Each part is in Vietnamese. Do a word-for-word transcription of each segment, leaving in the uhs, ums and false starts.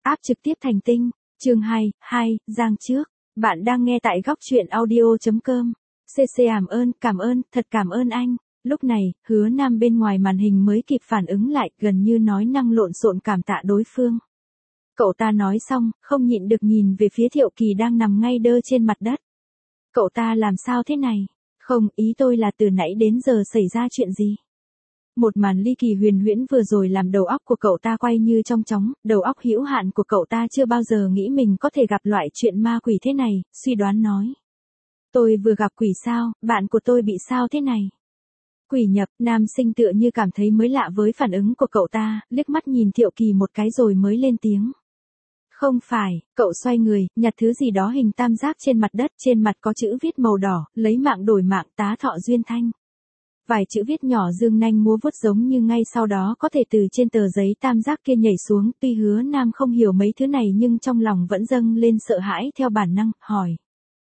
Áp trực tiếp thành tinh. Chương hai, hai, Giang trước. Bạn đang nghe tại góc truyện audio.com. xê xê cảm ơn, cảm ơn, thật cảm ơn anh. Lúc này, Hứa Nam bên ngoài màn hình mới kịp phản ứng lại, gần như nói năng lộn xộn cảm tạ đối phương. Cậu ta nói xong, không nhịn được nhìn về phía Thiệu Kỳ đang nằm ngay đơ trên mặt đất. Cậu ta làm sao thế này? Không, ý tôi là từ nãy đến giờ xảy ra chuyện gì? Một màn ly kỳ huyền huyễn vừa rồi làm đầu óc của cậu ta quay như trong chóng, đầu óc hữu hạn của cậu ta chưa bao giờ nghĩ mình có thể gặp loại chuyện ma quỷ thế này, suy đoán nói. Tôi vừa gặp quỷ sao, bạn của tôi bị sao thế này? Quỷ nhập, nam sinh tựa như cảm thấy mới lạ với phản ứng của cậu ta, liếc mắt nhìn Thiệu Kỳ một cái rồi mới lên tiếng. Không phải, cậu xoay người, nhặt thứ gì đó hình tam giác trên mặt đất, trên mặt có chữ viết màu đỏ, lấy mạng đổi mạng, tá thọ duyên thanh. Vài chữ viết nhỏ dương nanh múa vuốt giống như ngay sau đó có thể từ trên tờ giấy tam giác kia nhảy xuống, tuy Hứa Nam không hiểu mấy thứ này nhưng trong lòng vẫn dâng lên sợ hãi theo bản năng, hỏi.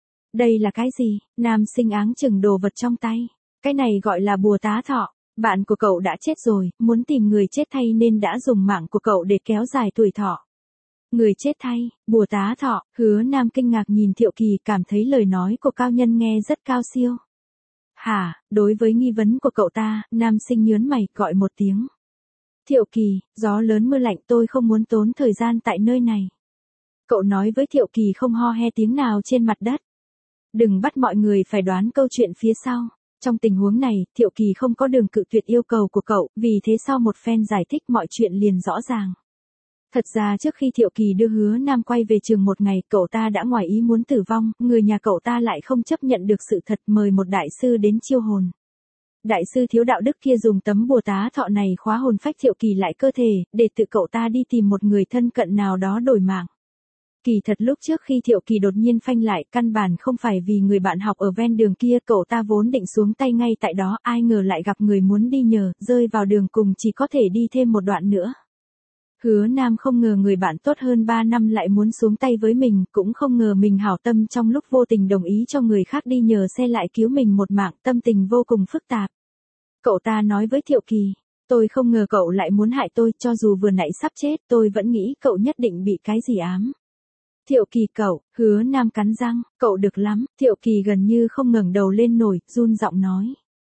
Đây là cái gì? Nam sinh áng chừng đồ vật trong tay. Cái này gọi là bùa tá thọ. Bạn của cậu đã chết rồi, muốn tìm người chết thay nên đã dùng mạng của cậu để kéo dài tuổi thọ. Người chết thay, bùa tá thọ, Hứa Nam kinh ngạc nhìn Thiệu Kỳ, cảm thấy lời nói của cao nhân nghe rất cao siêu. Hả, đối với nghi vấn của cậu ta, nam sinh nhớn mày, gọi một tiếng. Thiệu Kỳ, gió lớn mưa lạnh, tôi không muốn tốn thời gian tại nơi này. Cậu nói với Thiệu Kỳ không ho he tiếng nào trên mặt đất. Đừng bắt mọi người phải đoán câu chuyện phía sau. Trong tình huống này, Thiệu Kỳ không có đường cự tuyệt yêu cầu của cậu, vì thế sau một phen giải thích mọi chuyện liền rõ ràng. Thật ra trước khi Thiệu Kỳ đưa Hứa Nam quay về trường một ngày, cậu ta đã ngoài ý muốn tử vong, người nhà cậu ta lại không chấp nhận được sự thật, mời một đại sư đến chiêu hồn. Đại sư thiếu đạo đức kia dùng tấm bùa tá thọ này khóa hồn phách Thiệu Kỳ lại cơ thể, để tự cậu ta đi tìm một người thân cận nào đó đổi mạng. Kỳ thật lúc trước khi Thiệu Kỳ đột nhiên phanh lại, căn bản không phải vì người bạn học ở ven đường kia, cậu ta vốn định xuống tay ngay tại đó, ai ngờ lại gặp người muốn đi nhờ, rơi vào đường cùng chỉ có thể đi thêm một đoạn nữa. Hứa Nam không ngờ người bạn tốt hơn ba năm lại muốn xuống tay với mình, cũng không ngờ mình hảo tâm trong lúc vô tình đồng ý cho người khác đi nhờ xe lại cứu mình một mạng, tâm tình vô cùng phức tạp. Cậu ta nói với Thiệu Kỳ, tôi không ngờ cậu lại muốn hại tôi, cho dù vừa nãy sắp chết, tôi vẫn nghĩ cậu nhất định bị cái gì ám. Thiệu Kỳ cậu, Hứa Nam cắn răng, cậu được lắm, Thiệu Kỳ gần như không ngẩng đầu lên nổi, run giọng nói.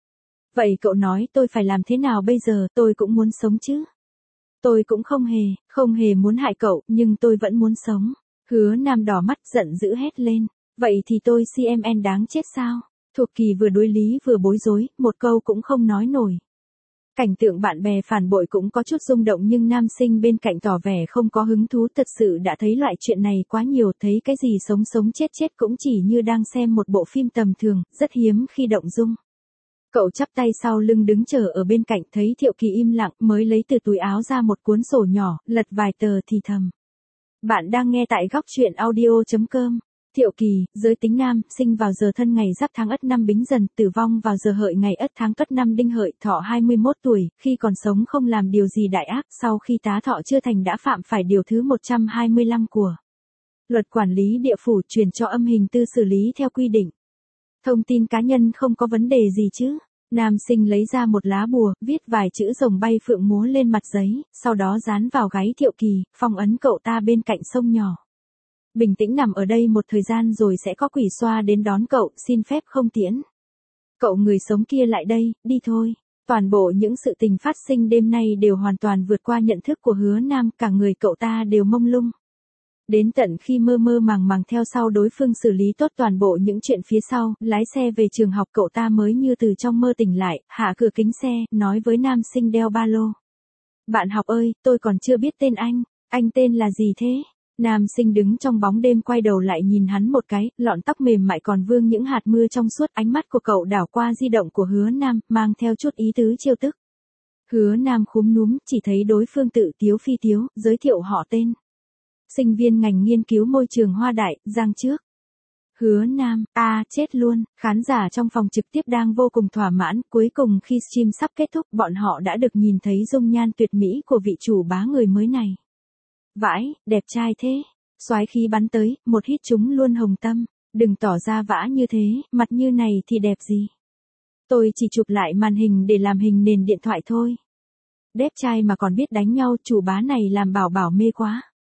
Vậy cậu nói tôi phải làm thế nào bây giờ, tôi cũng muốn sống chứ. Tôi cũng không hề, không hề muốn hại cậu, nhưng tôi vẫn muốn sống. Hứa Nam đỏ mắt giận dữ hét lên. Vậy thì tôi xê em en đáng chết sao? Thuộc Kỳ vừa đối lý vừa bối rối, một câu cũng không nói nổi. Cảnh tượng bạn bè phản bội cũng có chút rung động nhưng nam sinh bên cạnh tỏ vẻ không có hứng thú, thật sự đã thấy loại chuyện này quá nhiều, thấy cái gì sống sống chết chết cũng chỉ như đang xem một bộ phim tầm thường, rất hiếm khi động dung. Cậu chắp tay sau lưng đứng chờ ở bên cạnh, thấy Thiệu Kỳ im lặng mới lấy từ túi áo ra một cuốn sổ nhỏ, lật vài tờ thì thầm. Bạn đang nghe tại góc truyện audio.com. Thiệu Kỳ, giới tính nam, sinh vào giờ Thân ngày Giáp tháng Ất năm Bính Dần, tử vong vào giờ Hợi ngày Ất tháng Tuất năm Đinh Hợi, thọ hai mươi mốt tuổi, khi còn sống không làm điều gì đại ác, sau khi tá thọ chưa thành đã phạm phải điều thứ một trăm hai mươi lăm của Luật Quản lý Địa phủ, chuyển cho âm hình tư xử lý theo quy định. Thông tin cá nhân không có vấn đề gì chứ? Nam sinh lấy ra một lá bùa, viết vài chữ rồng bay phượng múa lên mặt giấy, sau đó dán vào gáy Thiệu Kỳ, phong ấn cậu ta bên cạnh sông nhỏ. Bình tĩnh nằm ở đây một thời gian rồi sẽ có quỷ xoa đến đón cậu, xin phép không tiễn. Cậu người sống kia lại đây, đi thôi. Toàn bộ những sự tình phát sinh đêm nay đều hoàn toàn vượt qua nhận thức của Hứa Nam, cả người cậu ta đều mông lung. Đến tận khi mơ mơ màng màng theo sau đối phương xử lý tốt toàn bộ những chuyện phía sau, lái xe về trường học cậu ta mới như từ trong mơ tỉnh lại, hạ cửa kính xe, nói với nam sinh đeo ba lô. Bạn học ơi, tôi còn chưa biết tên anh, anh tên là gì thế? Nam sinh đứng trong bóng đêm quay đầu lại nhìn hắn một cái, lọn tóc mềm mại còn vương những hạt mưa trong suốt, ánh mắt của cậu đảo qua di động của Hứa Nam, mang theo chút ý tứ trêu tức. Hứa Nam khúm núm, chỉ thấy đối phương tự tiếu phi tiếu, giới thiệu họ tên. Sinh viên ngành nghiên cứu môi trường Hoa Đại, Giang trước. Hứa Nam, a à, chết luôn, khán giả trong phòng trực tiếp đang vô cùng thỏa mãn, cuối cùng khi stream sắp kết thúc bọn họ đã được nhìn thấy dung nhan tuyệt mỹ của vị chủ bá người mới này. Vãi, đẹp trai thế, soái khí bắn tới, một hít chúng luôn hồng tâm, đừng tỏ ra vã như thế, mặt như này thì đẹp gì. Tôi chỉ chụp lại màn hình để làm hình nền điện thoại thôi. Đẹp trai mà còn biết đánh nhau, chủ bá này làm bảo bảo mê quá.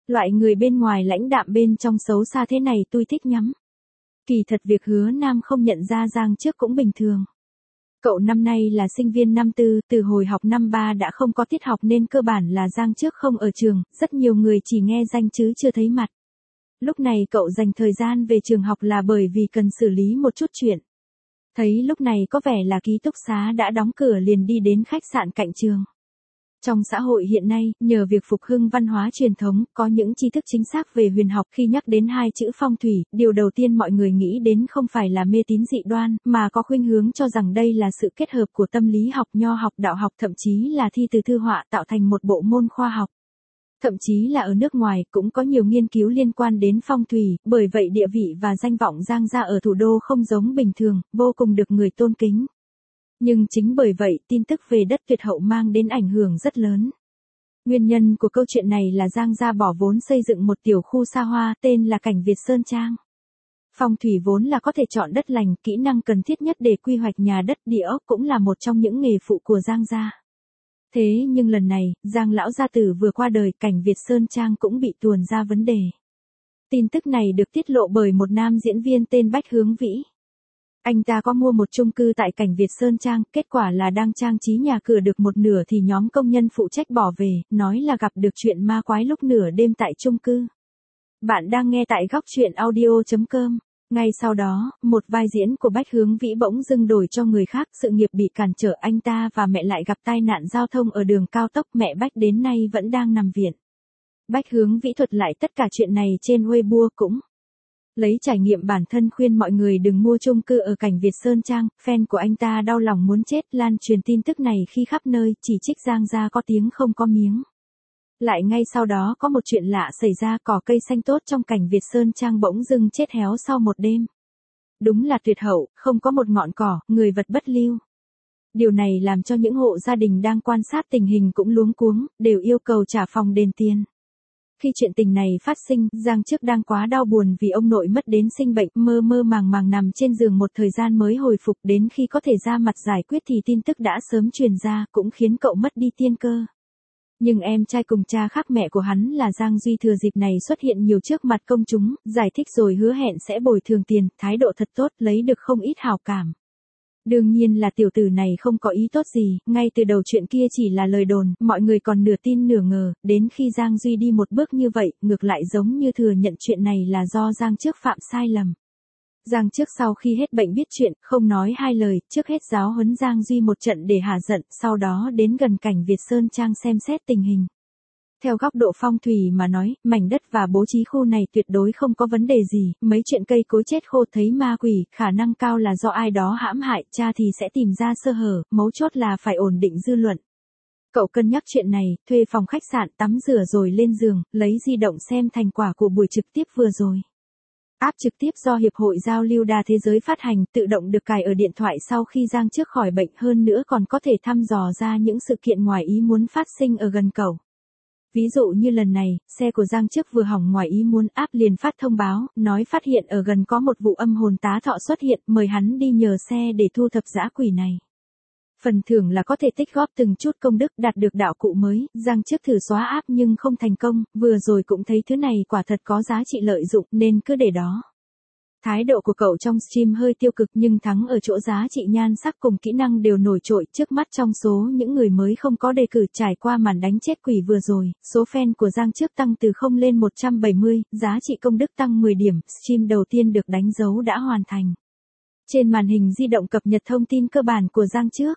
Loại người bên ngoài lãnh đạm bên trong xấu xa thế này tôi thích nhắm. Kỳ thật việc Hứa Nam không nhận ra Giang Trước cũng bình thường. Cậu năm nay là sinh viên năm tư, từ hồi học năm ba đã không có tiết học nên cơ bản là Giang Trước không ở trường, rất nhiều người chỉ nghe danh chứ chưa thấy mặt. Lúc này cậu dành thời gian về trường học là bởi vì cần xử lý một chút chuyện. Thấy lúc này có vẻ là ký túc xá đã đóng cửa liền đi đến khách sạn cạnh trường. Trong xã hội hiện nay, nhờ việc phục hưng văn hóa truyền thống, có những tri thức chính xác về huyền học, khi nhắc đến hai chữ phong thủy, điều đầu tiên mọi người nghĩ đến không phải là mê tín dị đoan, mà có khuynh hướng cho rằng đây là sự kết hợp của tâm lý học, nho học, đạo học, thậm chí là thi từ thư họa tạo thành một bộ môn khoa học. Thậm chí là ở nước ngoài cũng có nhiều nghiên cứu liên quan đến phong thủy, bởi vậy địa vị và danh vọng Giang gia ở thủ đô không giống bình thường, vô cùng được người tôn kính. Nhưng chính bởi vậy, tin tức về đất tuyệt hậu mang đến ảnh hưởng rất lớn. Nguyên nhân của câu chuyện này là Giang gia bỏ vốn xây dựng một tiểu khu xa hoa tên là Cảnh Việt Sơn Trang. Phong thủy vốn là có thể chọn đất lành, kỹ năng cần thiết nhất để quy hoạch nhà đất, địa ốc cũng là một trong những nghề phụ của Giang gia. Thế nhưng lần này, Giang lão gia tử vừa qua đời, Cảnh Việt Sơn Trang cũng bị tuồn ra vấn đề. Tin tức này được tiết lộ bởi một nam diễn viên tên Bách Hướng Vĩ. Anh ta có mua một chung cư tại Cảnh Việt Sơn Trang, kết quả là đang trang trí nhà cửa được một nửa thì nhóm công nhân phụ trách bỏ về, nói là gặp được chuyện ma quái lúc nửa đêm tại chung cư. Bạn đang nghe tại góc chuyện audio chấm com. Ngay sau đó, một vai diễn của Bách Hướng Vĩ bỗng dưng đổi cho người khác, sự nghiệp bị cản trở, anh ta và mẹ lại gặp tai nạn giao thông ở đường cao tốc, mẹ Bách đến nay vẫn đang nằm viện. Bách Hướng Vĩ thuật lại tất cả chuyện này trên Weibo cũng lấy trải nghiệm bản thân khuyên mọi người đừng mua chung cư ở Cảnh Việt Sơn Trang, fan của anh ta đau lòng muốn chết, lan truyền tin tức này khi khắp nơi, chỉ trích Giang gia có tiếng không có miếng. Lại ngay sau đó có một chuyện lạ xảy ra, cỏ cây xanh tốt trong Cảnh Việt Sơn Trang bỗng dưng chết héo sau một đêm. Đúng là tuyệt hậu, không có một ngọn cỏ, người vật bất lưu. Điều này làm cho những hộ gia đình đang quan sát tình hình cũng luống cuống, đều yêu cầu trả phòng đền tiền. Khi chuyện tình này phát sinh, Giang Trước đang quá đau buồn vì ông nội mất đến sinh bệnh, mơ mơ màng màng nằm trên giường một thời gian mới hồi phục, đến khi có thể ra mặt giải quyết thì tin tức đã sớm truyền ra, cũng khiến cậu mất đi tiên cơ. Nhưng em trai cùng cha khác mẹ của hắn là Giang Duy thừa dịp này xuất hiện nhiều trước mặt công chúng, giải thích rồi hứa hẹn sẽ bồi thường tiền, thái độ thật tốt, lấy được không ít hào cảm. Đương nhiên là tiểu tử này không có ý tốt gì, ngay từ đầu chuyện kia chỉ là lời đồn, mọi người còn nửa tin nửa ngờ, đến khi Giang Duy đi một bước như vậy, ngược lại giống như thừa nhận chuyện này là do Giang Trước phạm sai lầm. Giang Trước sau khi hết bệnh biết chuyện, không nói hai lời, trước hết giáo huấn Giang Duy một trận để hả giận, sau đó đến gần Cảnh Việt Sơn Trang xem xét tình hình. Theo góc độ phong thủy mà nói, mảnh đất và bố trí khu này tuyệt đối không có vấn đề gì, mấy chuyện cây cối chết khô thấy ma quỷ, khả năng cao là do ai đó hãm hại, cha thì sẽ tìm ra sơ hở, mấu chốt là phải ổn định dư luận. Cậu cân nhắc chuyện này, thuê phòng khách sạn, tắm rửa rồi lên giường, lấy di động xem thành quả của buổi trực tiếp vừa rồi. App trực tiếp do Hiệp hội Giao lưu Đa Thế giới phát hành, tự động được cài ở điện thoại sau khi Giang Trước khỏi bệnh, hơn nữa còn có thể thăm dò ra những sự kiện ngoài ý muốn phát sinh ở gần cậu. Ví dụ như lần này, xe của Giang Trước vừa hỏng ngoài ý muốn, app liền phát thông báo, nói phát hiện ở gần có một vụ âm hồn tá thọ xuất hiện, mời hắn đi nhờ xe để thu thập dã quỷ này. Phần thưởng là có thể tích góp từng chút công đức, đạt được đạo cụ mới. Giang Trước thử xóa app nhưng không thành công, vừa rồi cũng thấy thứ này quả thật có giá trị lợi dụng nên cứ để đó. Thái độ của cậu trong stream hơi tiêu cực nhưng thắng ở chỗ giá trị nhan sắc cùng kỹ năng đều nổi trội, trước mắt trong số những người mới không có đề cử trải qua màn đánh chết quỷ vừa rồi, số fan của Giang Trước tăng từ không lên một trăm bảy mươi, giá trị công đức tăng mười điểm, stream đầu tiên được đánh dấu đã hoàn thành. Trên màn hình di động cập nhật thông tin cơ bản của Giang Trước.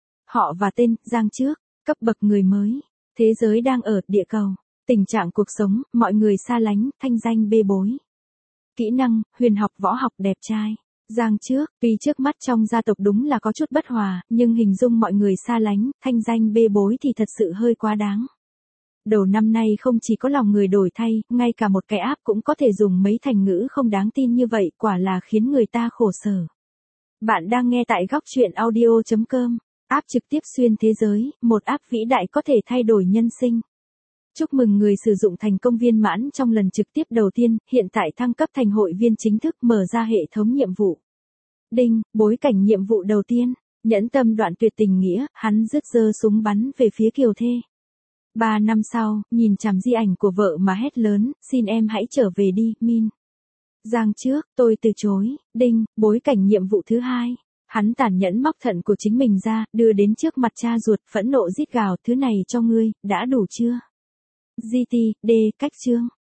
Họ và tên, Giang Trước, cấp bậc người mới, thế giới đang ở, địa cầu, tình trạng cuộc sống, mọi người xa lánh, thanh danh bê bối. Kỹ năng, huyền học, võ học, đẹp trai. Giang Trước, tuy trước mắt trong gia tộc đúng là có chút bất hòa, nhưng hình dung mọi người xa lánh, thanh danh bê bối thì thật sự hơi quá đáng. Đầu năm nay không chỉ có lòng người đổi thay, ngay cả một cái app cũng có thể dùng mấy thành ngữ không đáng tin như vậy, quả là khiến người ta khổ sở. Bạn đang nghe tại góc chuyện audio chấm com. App trực tiếp xuyên thế giới, một app vĩ đại có thể thay đổi nhân sinh. Chúc mừng người sử dụng thành công viên mãn trong lần trực tiếp đầu tiên, hiện tại thăng cấp thành hội viên chính thức, mở ra hệ thống nhiệm vụ. Đinh, bối cảnh nhiệm vụ đầu tiên, nhẫn tâm đoạn tuyệt tình nghĩa, hắn rứt giơ súng bắn về phía Kiều Thê. Ba năm sau, nhìn chằm di ảnh của vợ mà hét lớn, xin em hãy trở về đi, Min. Giang trước, tôi từ chối, đinh, bối cảnh nhiệm vụ thứ hai. Hắn tàn nhẫn móc thận của chính mình ra, đưa đến trước mặt cha ruột, phẫn nộ rít gào, thứ này cho ngươi, đã đủ chưa? giê tê, D, cách chương.